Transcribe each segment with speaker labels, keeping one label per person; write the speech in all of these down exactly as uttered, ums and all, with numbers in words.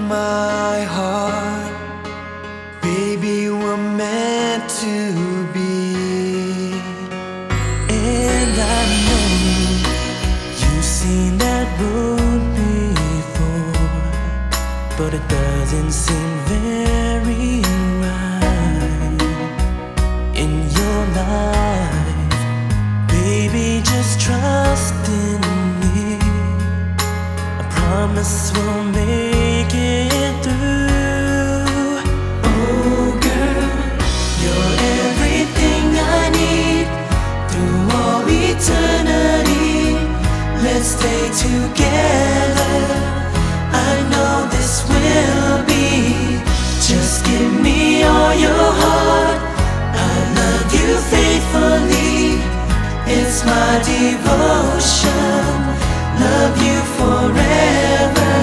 Speaker 1: my heart. Baby, we're meant to be. And I know you've seen that road before, but it doesn't seem very right in your life. Baby, just trust in me. I promise we'll make it through. Oh girl, you're everything I need through all eternity. Let's stay together. I know this will be. Just give me all your heart. I love you faithfully. It's my devotion. Love you forever.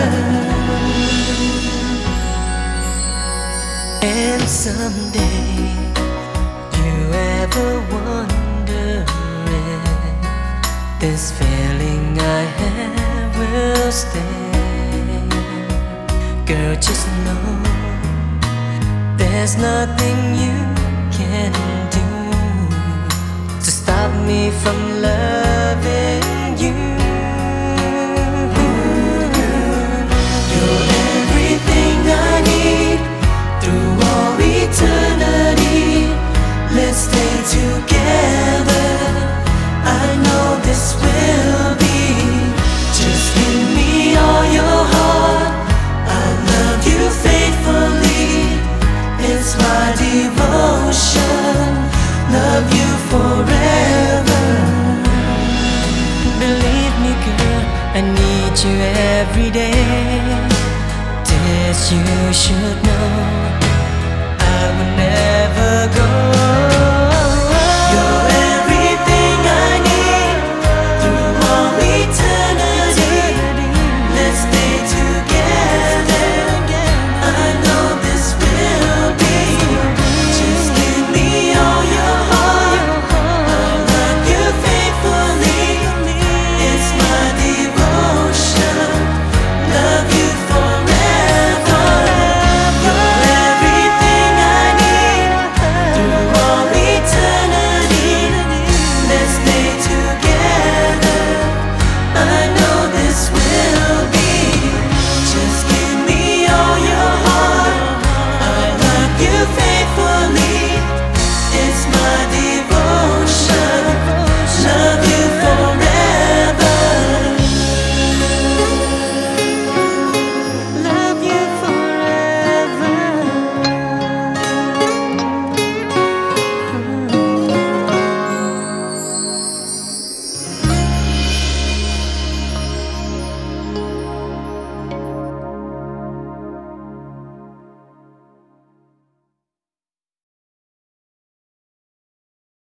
Speaker 1: And someday you ever wonder if this feeling I have will stay. Girl, just know there's nothing you can do to stop me from loving you. You're everything I need through all eternity. Let's stay together. I know this will be. Just give me all your heart. I love you faithfully. It's my devotion. Love you forever. Believe me, girl, I need you every day. This you should know.